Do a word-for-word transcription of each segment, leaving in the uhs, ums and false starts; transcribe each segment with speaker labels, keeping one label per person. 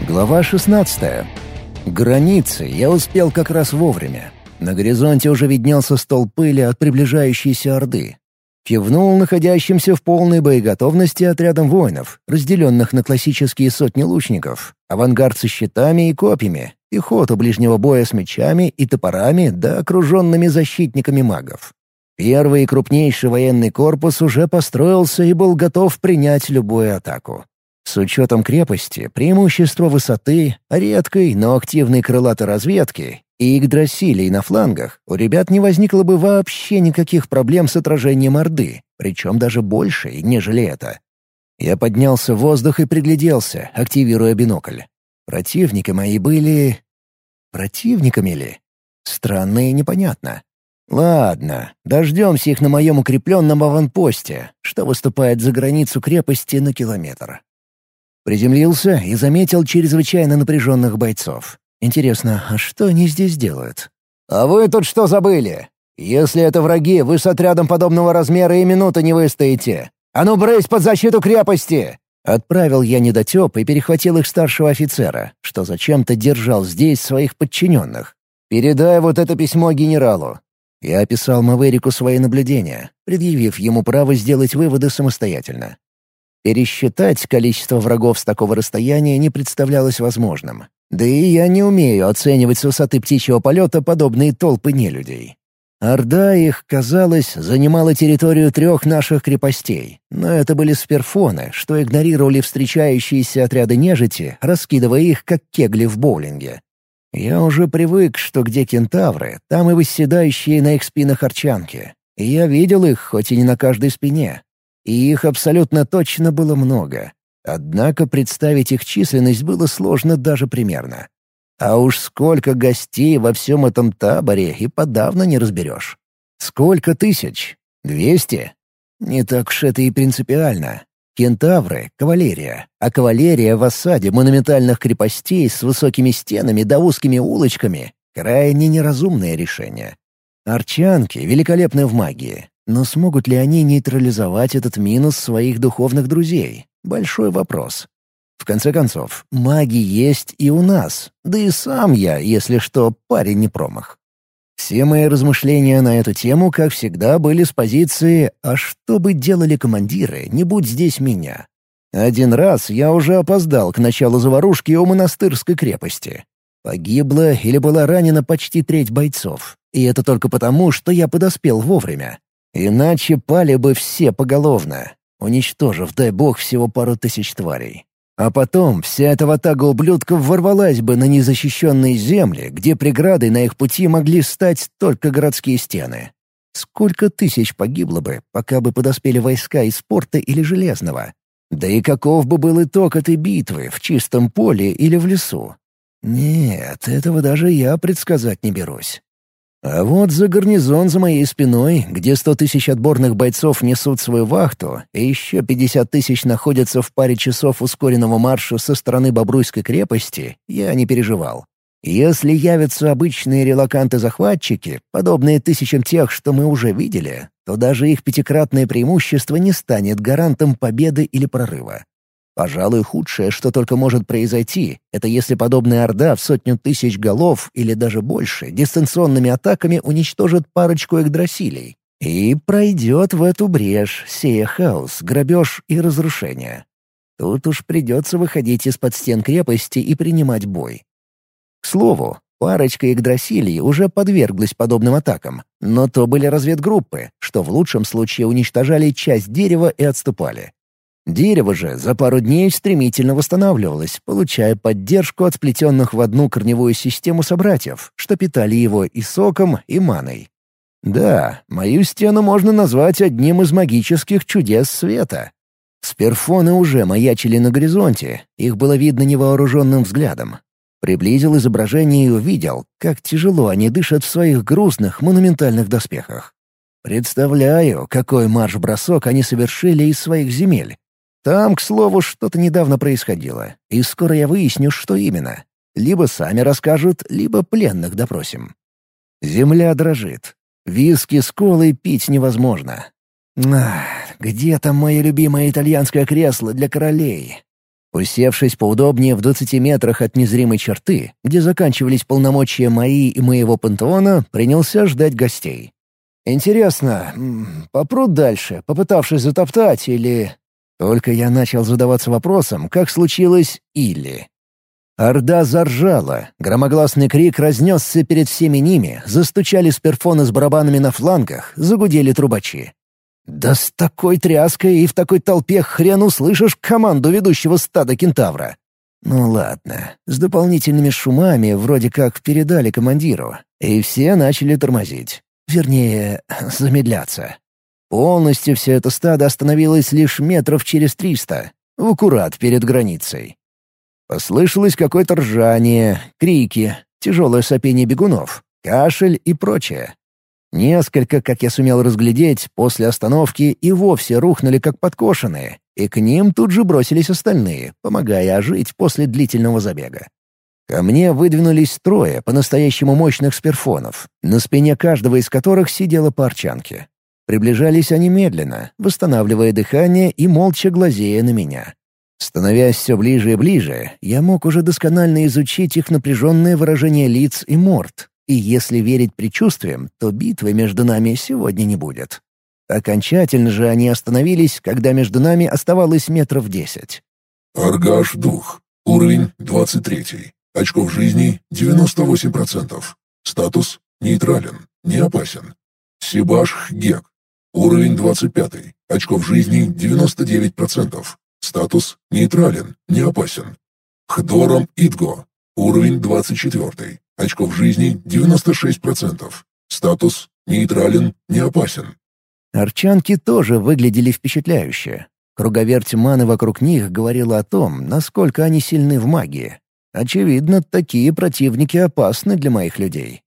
Speaker 1: Глава шестнадцатая. Границы я успел как раз вовремя. На горизонте уже виднелся стол пыли от приближающейся орды. Кивнул находящимся в полной боеготовности отрядом воинов, разделенных на классические сотни лучников, авангард со щитами и копьями, пехоту ближнего боя с мечами и топорами да окруженными защитниками магов. Первый и крупнейший военный корпус уже построился и был готов принять любую атаку. С учетом крепости, преимущества высоты, редкой, но активной крылатой разведки и Игдрасилей на флангах, у ребят не возникло бы вообще никаких проблем с отражением Орды, причем даже больше, нежели это. Я поднялся в воздух и пригляделся, активируя бинокль. Противники мои были... Противниками ли? Странно и непонятно. Ладно, дождемся их на моем укрепленном аванпосте, что выступает за границу крепости на километр. Приземлился и заметил чрезвычайно напряженных бойцов. Интересно, а что они здесь делают? «А вы тут что забыли? Если это враги, вы с отрядом подобного размера и минуты не выстоите. А ну брысь под защиту крепости!» Отправил я недотеп и перехватил их старшего офицера, что зачем-то держал здесь своих подчиненных. «Передай вот это письмо генералу». Я описал Маверику свои наблюдения, предъявив ему право сделать выводы самостоятельно. Пересчитать количество врагов с такого расстояния не представлялось возможным. Да и я не умею оценивать с высоты птичьего полета подобные толпы нелюдей. Орда их, казалось, занимала территорию трех наших крепостей, но это были сперфоны, что игнорировали встречающиеся отряды нежити, раскидывая их, как кегли в боулинге. Я уже привык, что где кентавры, там и восседающие на их спинах арчанки. И я видел их, хоть и не на каждой спине. И их абсолютно точно было много. Однако представить их численность было сложно даже примерно. А уж сколько гостей во всем этом таборе и подавно не разберешь. Сколько тысяч? Двести? Не так уж это и принципиально. Кентавры — кавалерия, а кавалерия в осаде монументальных крепостей с высокими стенами да узкими улочками — крайне неразумное решение. Арчанки великолепны в магии, но смогут ли они нейтрализовать этот минус своих духовных друзей? Большой вопрос. В конце концов, маги есть и у нас, да и сам я, если что, парень не промах. Все мои размышления на эту тему, как всегда, были с позиции «а что бы делали командиры, не будь здесь меня?». Один раз я уже опоздал к началу заварушки у монастырской крепости. Погибла или была ранена почти треть бойцов, и это только потому, что я подоспел вовремя. Иначе пали бы все поголовно, уничтожив, дай бог, всего пару тысяч тварей. А потом вся эта ватага ублюдков ворвалась бы на незащищенные земли, где преградой на их пути могли стать только городские стены. Сколько тысяч погибло бы, пока бы подоспели войска из порта или Железного? Да и каков бы был итог этой битвы, в чистом поле или в лесу? Нет, этого даже я предсказать не берусь. А вот за гарнизон за моей спиной, где сто тысяч отборных бойцов несут свою вахту, и еще пятьдесят тысяч находятся в паре часов ускоренного марша со стороны Бобруйской крепости, я не переживал. Если явятся обычные релоканты-захватчики, подобные тысячам тех, что мы уже видели, то даже их пятикратное преимущество не станет гарантом победы или прорыва. Пожалуй, худшее, что только может произойти, это если подобная орда в сотню тысяч голов или даже больше дистанционными атаками уничтожит парочку Игдрасилей и пройдет в эту брешь, сея хаос, грабеж и разрушение. Тут уж придется выходить из-под стен крепости и принимать бой. К слову, парочка Игдрасилей уже подверглась подобным атакам, но то были разведгруппы, что в лучшем случае уничтожали часть дерева и отступали. Дерево же за пару дней стремительно восстанавливалось, получая поддержку от сплетенных в одну корневую систему собратьев, что питали его и соком, и маной. Да, мою стену можно назвать одним из магических чудес света. Сперфоны уже маячили на горизонте, их было видно невооруженным взглядом. Приблизил изображение и увидел, как тяжело они дышат в своих грустных монументальных доспехах. Представляю, какой марш-бросок они совершили из своих земель. Там, к слову, что-то недавно происходило, и скоро я выясню, что именно. Либо сами расскажут, либо пленных допросим. Земля дрожит. Виски с колой пить невозможно. Ах, где там мое любимое итальянское кресло для королей? Усевшись поудобнее в двадцати метрах от незримой черты, где заканчивались полномочия мои и моего пантеона, принялся ждать гостей. Интересно, попрут дальше, попытавшись затоптать, или... Только я начал задаваться вопросом, как случилось «или». Орда заржала, громогласный крик разнесся перед всеми ними, застучали сперфоны с барабанами на флангах, загудели трубачи. Да с такой тряской и в такой толпе хрен услышишь команду ведущего стада кентавра. Ну ладно, с дополнительными шумами вроде как передали командиру, и все начали тормозить. Вернее, замедляться. Полностью все это стадо остановилось лишь метров через триста, в аккурат перед границей. Послышалось какое-то ржание, крики, тяжелое сопение бегунов, кашель и прочее. Несколько, как я сумел разглядеть, после остановки и вовсе рухнули как подкошенные, и к ним тут же бросились остальные, помогая ожить после длительного забега. Ко мне выдвинулись трое по-настоящему мощных сперфонов, на спине каждого из которых сидела по арчанке. Приближались они медленно, восстанавливая дыхание и молча глазея на меня. Становясь все ближе и ближе, я мог уже досконально изучить их напряженное выражение лиц и морд, и если верить предчувствиям, то битвы между нами сегодня не будет. Окончательно же они остановились, когда между нами оставалось метров десять.
Speaker 2: Аргаш Дух. Уровень двадцать три. Очков жизни девяносто восемь процентов. Статус нейтрален, не опасен. Сибаш Гек. Уровень двадцать пять. Очков жизни девяносто девять процентов. Статус нейтрален, не опасен. Хдором Идго. Уровень двадцать четыре. Очков жизни девяносто шесть процентов. Статус нейтрален, не опасен.
Speaker 1: Арчанки тоже выглядели впечатляюще. Круговерть маны вокруг них говорила о том, насколько они сильны в магии. Очевидно, такие противники опасны для моих людей.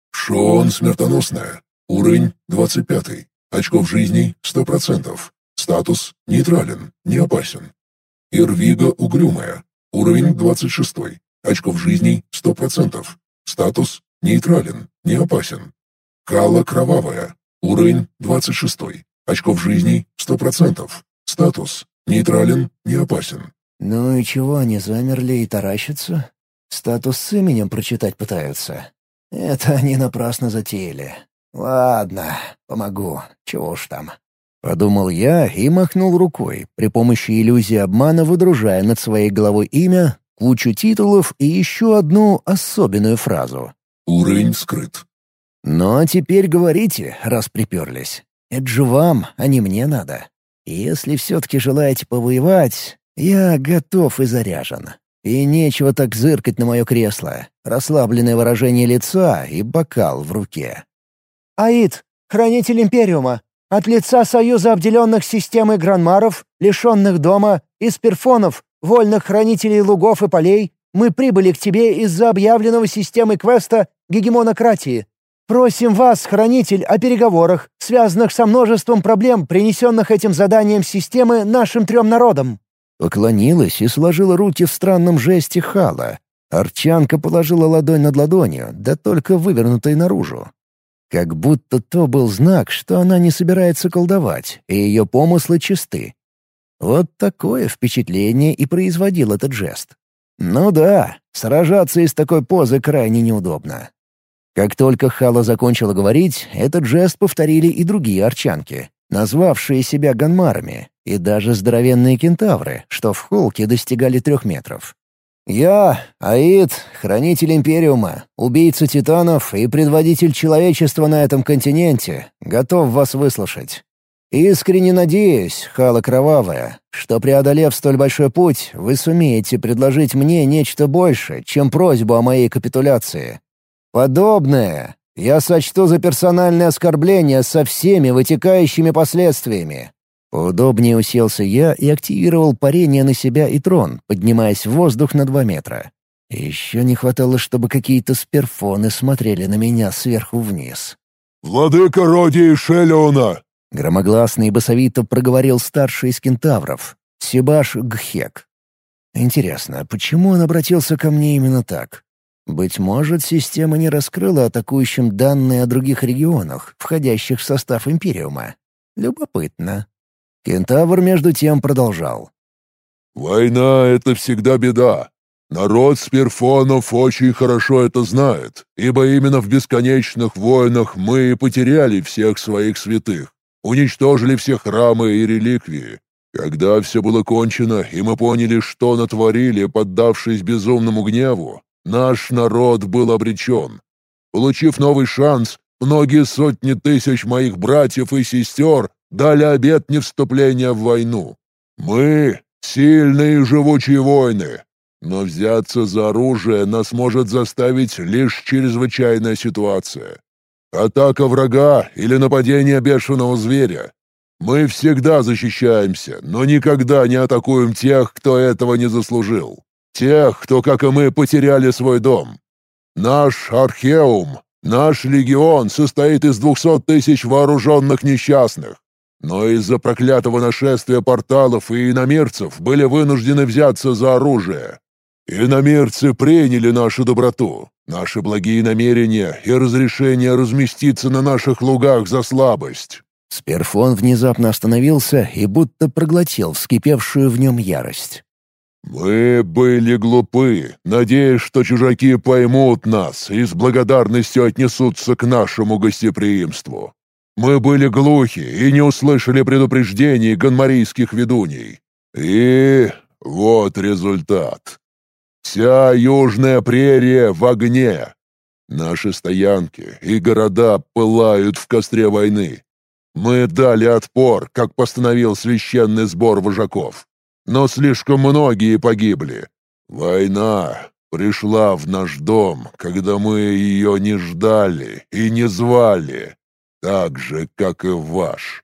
Speaker 2: Шон Смертоносная. Уровень двадцать пять. Очков жизни сто процентов. Статус нейтрален, не опасен. Ирвига Угрюмая. Уровень двадцать шесть. Очков жизни сто процентов. Статус нейтрален, не опасен. Кала Кровавая. Уровень двадцать шесть. Очков жизни сто процентов. Статус нейтрален, не опасен.
Speaker 1: Ну и чего они замерли и таращатся? Статус с именем прочитать пытаются. Это они напрасно затеяли. Ладно, помогу, чего уж там. Подумал я и махнул рукой, при помощи иллюзии обмана выдружая над своей головой имя, кучу титулов и еще одну особенную фразу.
Speaker 2: Уровень скрыт.
Speaker 1: Ну а теперь говорите, раз приперлись. Это же вам, а не мне надо. Если все-таки желаете повоевать, я готов и заряжен. И нечего так зыркать на мое кресло. Расслабленное выражение лица и бокал в руке.
Speaker 3: «Аид, хранитель Империума, от лица Союза обделенных системой гранмаров, лишенных дома, и сперфонов, вольных хранителей лугов и полей, мы прибыли к тебе из-за объявленного системой квеста гегемонократии. Просим вас, хранитель, о переговорах, связанных со множеством проблем, принесенных этим заданием системы нашим трем народам».
Speaker 1: Поклонилась и сложила руки в странном жесте хала. Арчанка положила ладонь над ладонью, да только вывернутой наружу. Как будто то был знак, что она не собирается колдовать, и ее помыслы чисты. Вот такое впечатление и производил этот жест. Ну да, сражаться из такой позы крайне неудобно. Как только Хала закончила говорить, этот жест повторили и другие арчанки, назвавшие себя ганмарами, и даже здоровенные кентавры, что в холке достигали трех метров. «Я, Аид, хранитель Империума, убийца титанов и предводитель человечества на этом континенте, готов вас выслушать. Искренне надеюсь, Хала Кровавая, что, преодолев столь большой путь, вы сумеете предложить мне нечто большее, чем просьбу о моей капитуляции. Подобное я сочту за персональное оскорбление со всеми вытекающими последствиями». Поудобнее уселся я и активировал парение на себя и трон, поднимаясь в воздух на два метра. Еще не хватало, чтобы какие-то сперфоны смотрели на меня сверху вниз.
Speaker 2: «Владыка Роди Шелеона!»
Speaker 1: — громогласно и басовито проговорил старший из кентавров, Сибаш Гхек. Интересно, почему он обратился ко мне именно так? Быть может, система не раскрыла атакующим данные о других регионах, входящих в состав Империума. Любопытно. Кентавр между тем продолжал.
Speaker 2: Война — это всегда беда. Народ сперфонов очень хорошо это знает, ибо именно в бесконечных войнах мы и потеряли всех своих святых, уничтожили все храмы и реликвии. Когда все было кончено, и мы поняли, что натворили, поддавшись безумному гневу, наш народ был обречен. Получив новый шанс, многие сотни тысяч моих братьев и сестер дали обет невступления в войну. Мы — сильные и живучие воины, но взяться за оружие нас может заставить лишь чрезвычайная ситуация. Атака врага или нападение бешеного зверя. Мы всегда защищаемся, но никогда не атакуем тех, кто этого не заслужил. Тех, кто, как и мы, потеряли свой дом. Наш Археум, наш легион состоит из двухсот тысяч вооруженных несчастных. Но из-за проклятого нашествия порталов и иномирцев были вынуждены взяться за оружие. Иномирцы приняли нашу доброту, наши благие намерения и разрешение разместиться на наших лугах за слабость.
Speaker 1: Сперфон внезапно остановился и будто проглотил вскипевшую в нем ярость.
Speaker 2: «Мы были глупы, надеясь, что чужаки поймут нас и с благодарностью отнесутся к нашему гостеприимству. Мы были глухи и не услышали предупреждений ганмарийских ведуней. И вот результат. Вся южная прерия в огне. Наши стоянки и города пылают в костре войны. Мы дали отпор, как постановил священный сбор вожаков. Но слишком многие погибли. Война пришла в наш дом, когда мы ее не ждали и не звали. Так же, как и ваш.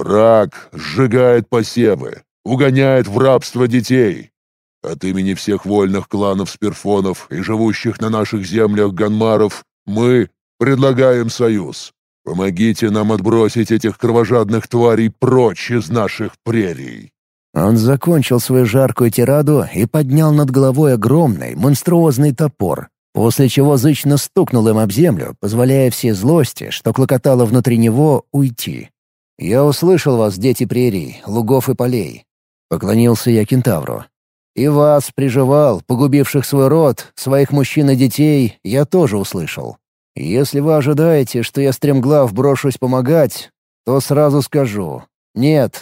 Speaker 2: Враг сжигает посевы, угоняет в рабство детей. От имени всех вольных кланов сперфонов и живущих на наших землях ганмаров мы предлагаем союз. Помогите нам отбросить этих кровожадных тварей прочь из наших прерий».
Speaker 1: Он закончил свою жаркую тираду и поднял над головой огромный, монструозный топор, после чего зычно стукнул им об землю, позволяя всей злости, что клокотало внутри него, уйти. «Я услышал вас, дети прерий, лугов и полей», — поклонился я кентавру. «И вас приживал, погубивших свой род, своих мужчин и детей, я тоже услышал. Если вы ожидаете, что я стремглав брошусь помогать, то сразу скажу — нет.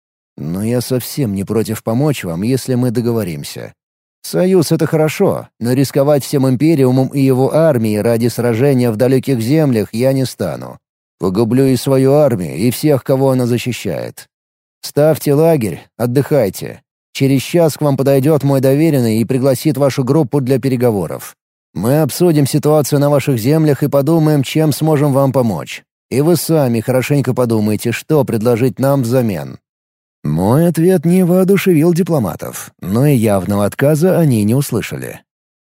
Speaker 1: Но я совсем не против помочь вам, если мы договоримся. Союз — это хорошо, но рисковать всем Империумом и его армией ради сражения в далеких землях я не стану. Погублю и свою армию, и всех, кого она защищает. Ставьте лагерь, отдыхайте. Через час к вам подойдет мой доверенный и пригласит вашу группу для переговоров. Мы обсудим ситуацию на ваших землях и подумаем, чем сможем вам помочь. И вы сами хорошенько подумайте, что предложить нам взамен». Мой ответ не воодушевил дипломатов, но и явного отказа они не услышали.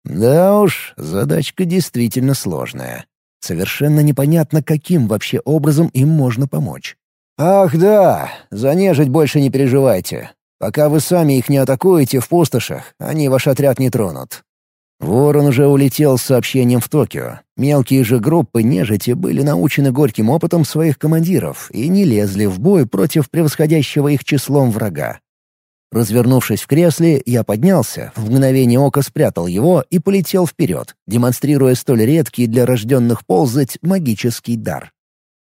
Speaker 1: Да уж, задачка действительно сложная. Совершенно непонятно, каким вообще образом им можно помочь. «Ах да, за нежить больше не переживайте. Пока вы сами их не атакуете в пустошах, они ваш отряд не тронут». Ворон уже улетел с сообщением в Токио. Мелкие же группы нежити были научены горьким опытом своих командиров и не лезли в бой против превосходящего их числом врага. Развернувшись в кресле, я поднялся, в мгновение ока спрятал его и полетел вперед, демонстрируя столь редкий для рожденных ползать магический дар.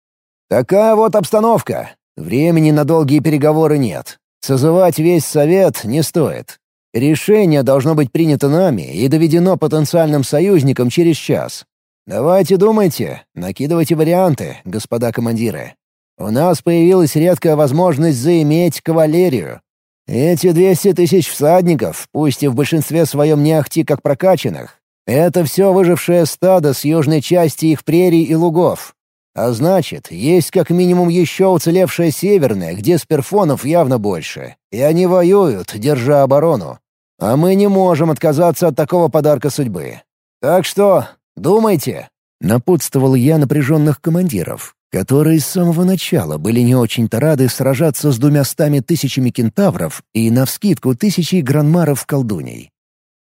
Speaker 1: «Такая вот обстановка. Времени на долгие переговоры нет. Созывать весь совет не стоит. Решение должно быть принято нами и доведено потенциальным союзникам через час. Давайте думайте, накидывайте варианты, господа командиры. У нас появилась редкая возможность заиметь кавалерию. Эти двести тысяч всадников, пусть и в большинстве своем не ахти как прокачанных, это все выжившее стадо с южной части их прерий и лугов. А значит, есть как минимум еще уцелевшая северная, где сперфонов явно больше. И они воюют, держа оборону. А мы не можем отказаться от такого подарка судьбы. Так что думайте. Напутствовал я напряженных командиров, которые с самого начала были не очень-то рады сражаться с двумястами тысячами кентавров и навскидку тысячей гранмаров-колдуней.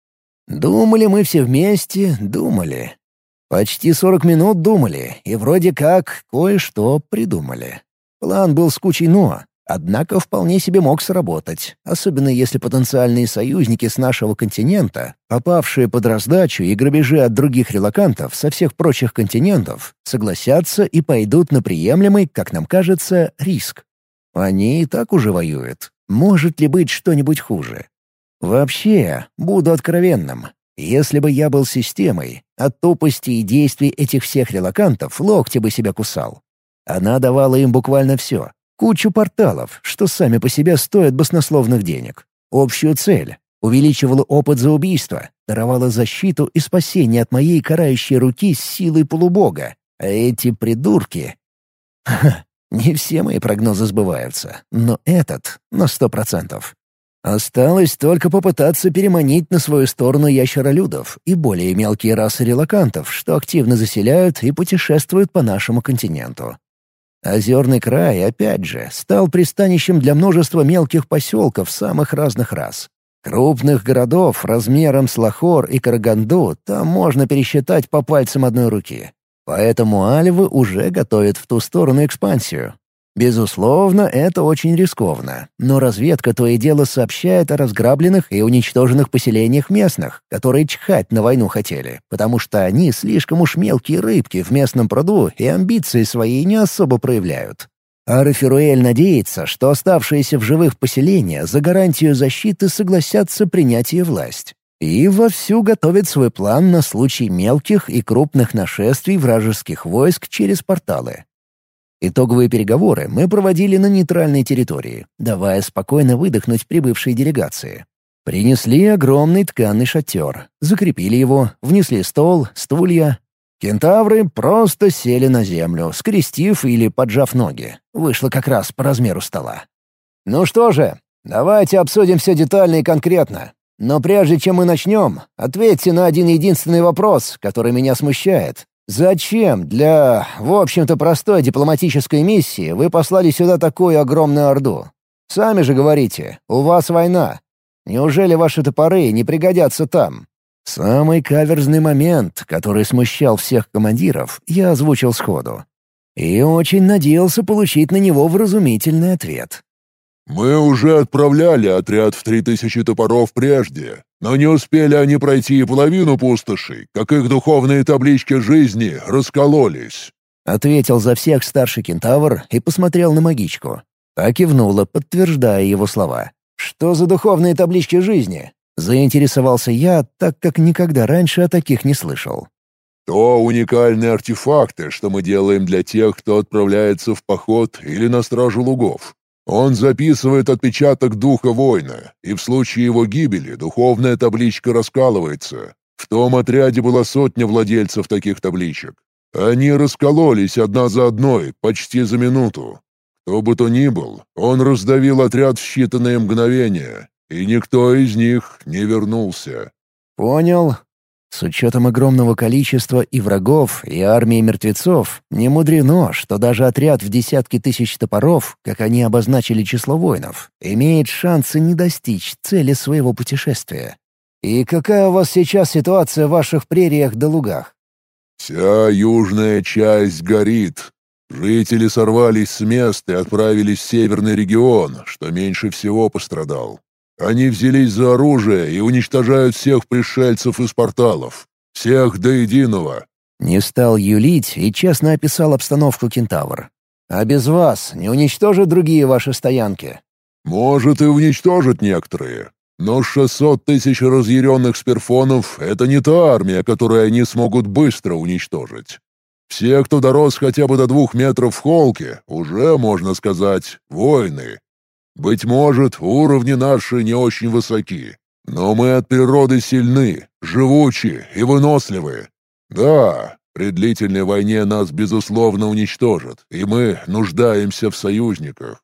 Speaker 1: Думали мы все вместе, думали. Почти сорок минут думали, и вроде как кое-что придумали. План был с кучей «но», Однако вполне себе мог сработать, особенно если потенциальные союзники с нашего континента, попавшие под раздачу и грабежи от других релокантов со всех прочих континентов, согласятся и пойдут на приемлемый, как нам кажется, риск. Они и так уже воюют. Может ли быть что-нибудь хуже? Вообще, буду откровенным. Если бы я был системой, от тупости и действий этих всех релокантов локти бы себя кусал. Она давала им буквально все. Кучу порталов, что сами по себе стоят баснословных денег. Общую цель. Увеличивала опыт за убийство. Даровала защиту и спасение от моей карающей руки с силой полубога. А эти придурки... Ха, не все мои прогнозы сбываются, но этот — на сто процентов. Осталось только попытаться переманить на свою сторону ящеролюдов и более мелкие расы релокантов, что активно заселяют и путешествуют по нашему континенту. Озерный край, опять же, стал пристанищем для множества мелких поселков самых разных рас. Крупных городов размером с Лахор и Караганду там можно пересчитать по пальцам одной руки. Поэтому альвы уже готовят в ту сторону экспансию. Безусловно, это очень рискованно, но разведка то и дело сообщает о разграбленных и уничтоженных поселениях местных, которые чхать на войну хотели, потому что они слишком уж мелкие рыбки в местном пруду и амбиции свои не особо проявляют. А Рафируэль надеется, что оставшиеся в живых поселения за гарантию защиты согласятся принять ее власть. И вовсю готовит свой план на случай мелких и крупных нашествий вражеских войск через порталы. Итоговые переговоры мы проводили на нейтральной территории, давая спокойно выдохнуть прибывшей делегации. Принесли огромный тканый шатер, закрепили его, внесли стол, стулья. Кентавры просто сели на землю, скрестив или поджав ноги. Вышло как раз по размеру стола. «Ну что же, давайте обсудим все детально и конкретно. Но прежде чем мы начнем, ответьте на один единственный вопрос, который меня смущает. Зачем для, в общем-то, простой дипломатической миссии вы послали сюда такую огромную орду? Сами же говорите, у вас война. Неужели ваши топоры не пригодятся там?» Самый каверзный момент, который смущал всех командиров, я озвучил сходу. И очень надеялся получить на него вразумительный ответ.
Speaker 2: «Мы уже отправляли отряд в три тысячи топоров прежде, но не успели они пройти и половину пустоши, как их духовные таблички жизни раскололись», — ответил за всех старший кентавр и посмотрел на магичку. Та кивнула, подтверждая его слова. «Что за духовные таблички жизни?» — заинтересовался я, так как никогда раньше о таких не слышал. «То уникальные артефакты, что мы делаем для тех, кто отправляется в поход или на стражу лугов. Он записывает отпечаток духа воина, и в случае его гибели духовная табличка раскалывается. В том отряде была сотня владельцев таких табличек. Они раскололись одна за одной, почти за минуту. Кто бы то ни был, он раздавил отряд в считанные мгновения, и никто из них не вернулся».
Speaker 1: «Понял. С учетом огромного количества и врагов, и армии мертвецов, не мудрено, что даже отряд в десятки тысяч топоров, как они обозначили число воинов, имеет шансы не достичь цели своего путешествия. И какая у вас сейчас ситуация в ваших прериях да лугах?»
Speaker 2: «Вся южная часть горит. Жители сорвались с мест и отправились в северный регион, что меньше всего пострадал. Они взялись за оружие и уничтожают всех пришельцев из порталов. Всех до единого».
Speaker 1: Не стал юлить и честно описал обстановку кентавр. «А без вас не уничтожат другие ваши стоянки?»
Speaker 2: «Может, и уничтожат некоторые. Но шестьсот тысяч разъяренных сперфонов — это не та армия, которую они смогут быстро уничтожить. Все, кто дорос хотя бы до двух метров в холке, уже, можно сказать, воины. Быть может, уровни наши не очень высоки, но мы от природы сильны, живучи и выносливы. Да, при длительной войне нас, безусловно, уничтожат, и мы нуждаемся в союзниках».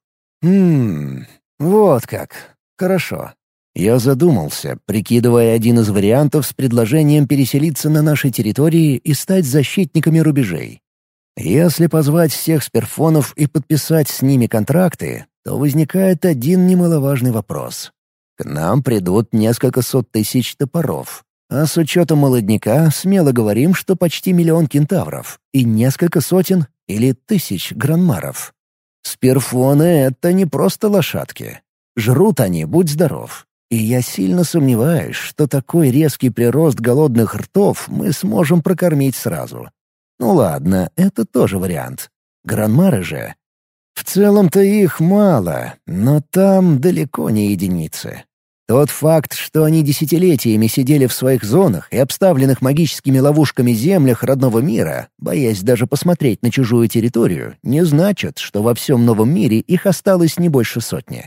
Speaker 1: «Хм, вот как. Хорошо». Я задумался, прикидывая один из вариантов с предложением переселиться на нашей территории и стать защитниками рубежей. Если позвать всех сперфонов и подписать с ними контракты, то возникает один немаловажный вопрос. К нам придут несколько сот тысяч топоров, а с учетом молодняка смело говорим, что почти миллион кентавров и несколько сотен или тысяч гранмаров. Сперфоны — это не просто лошадки. Жрут они, будь здоров. И я сильно сомневаюсь, что такой резкий прирост голодных ртов мы сможем прокормить сразу. Ну ладно, это тоже вариант. Гранмары же. В целом-то их мало, но там далеко не единицы. Тот факт, что они десятилетиями сидели в своих зонах и обставленных магическими ловушками землях родного мира, боясь даже посмотреть на чужую территорию, не значит, что во всем новом мире их осталось не больше сотни.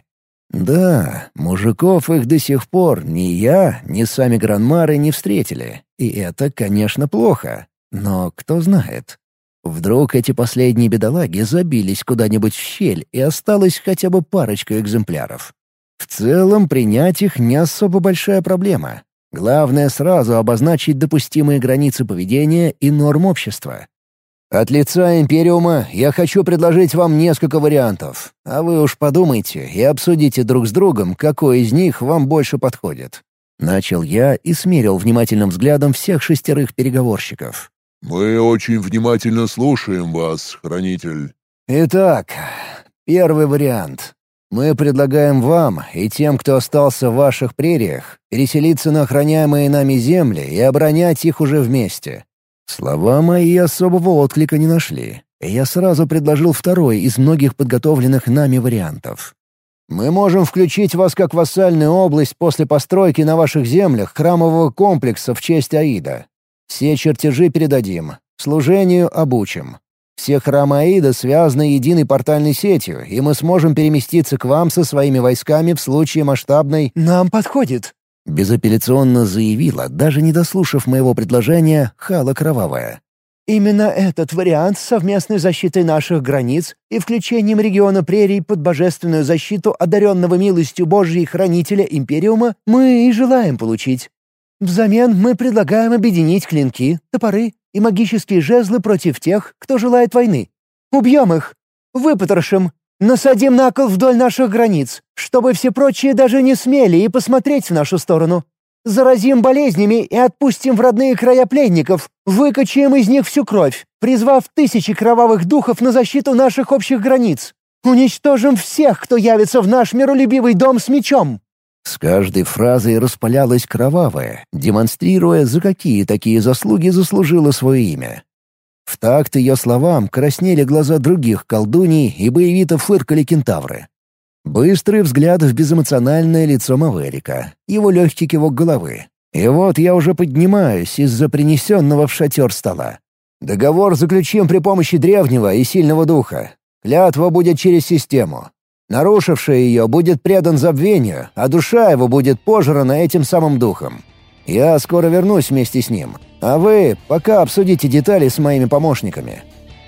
Speaker 1: Да, мужиков их до сих пор ни я, ни сами гранмары не встретили, и это, конечно, плохо, но кто знает. Вдруг эти последние бедолаги забились куда-нибудь в щель и осталась хотя бы парочка экземпляров. В целом, принять их не особо большая проблема. Главное сразу обозначить допустимые границы поведения и норм общества. От лица Империума я хочу предложить вам несколько вариантов, а вы уж подумайте и обсудите друг с другом, какой из них вам больше подходит. Начал я и смерил внимательным взглядом всех шестерых переговорщиков.
Speaker 2: «Мы очень внимательно слушаем вас, Хранитель».
Speaker 1: Итак, первый вариант. Мы предлагаем вам и тем, кто остался в ваших прериях, переселиться на охраняемые нами земли и оборонять их уже вместе. Слова мои особого отклика не нашли, и я сразу предложил второй из многих подготовленных нами вариантов. Мы можем включить вас как вассальную область после постройки на ваших землях храмового комплекса в честь Аида. Все чертежи передадим, служению обучим. Все храмы Аида связаны единой портальной сетью, и мы сможем переместиться к вам со своими войсками в случае масштабной...
Speaker 3: «Нам подходит»,
Speaker 1: — безапелляционно заявила, даже не дослушав моего предложения, Хала Кровавая.
Speaker 3: «Именно этот вариант с совместной защитой наших границ и включением региона прерий под божественную защиту одаренного милостью Божьей хранителя Империума мы и желаем получить. Взамен мы предлагаем объединить клинки, топоры и магические жезлы против тех, кто желает войны. Убьем их, выпотрошим, насадим на кол вдоль наших границ, чтобы все прочие даже не смели и посмотреть в нашу сторону. Заразим болезнями и отпустим в родные края пленников, выкачаем из них всю кровь, призвав тысячи кровавых духов на защиту наших общих границ. Уничтожим всех, кто явится в наш миролюбивый дом с мечом».
Speaker 1: С каждой фразой распалялась Кровавая, демонстрируя, за какие такие заслуги заслужила свое имя. В такт ее словам краснели глаза других колдуний и боевито фыркали кентавры. Быстрый взгляд в безэмоциональное лицо Маверика, его легкий кивок головы. И вот я уже поднимаюсь из-за принесенного в шатер стола. Договор заключим при помощи древнего и сильного духа. Клятва будет через систему. Нарушивший ее будет предан забвению, а душа его будет пожрана этим самым духом. Я скоро вернусь вместе с ним, а вы пока обсудите детали с моими помощниками».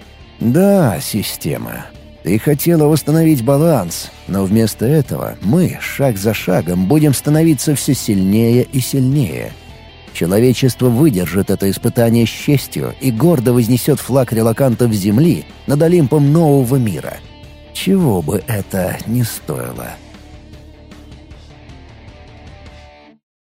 Speaker 1: «Да, система. Ты хотела восстановить баланс, но вместо этого мы, шаг за шагом, будем становиться все сильнее и сильнее. Человечество выдержит это испытание с честью и гордо вознесет флаг релокантов земли над Олимпом нового мира. Чего бы это ни стоило».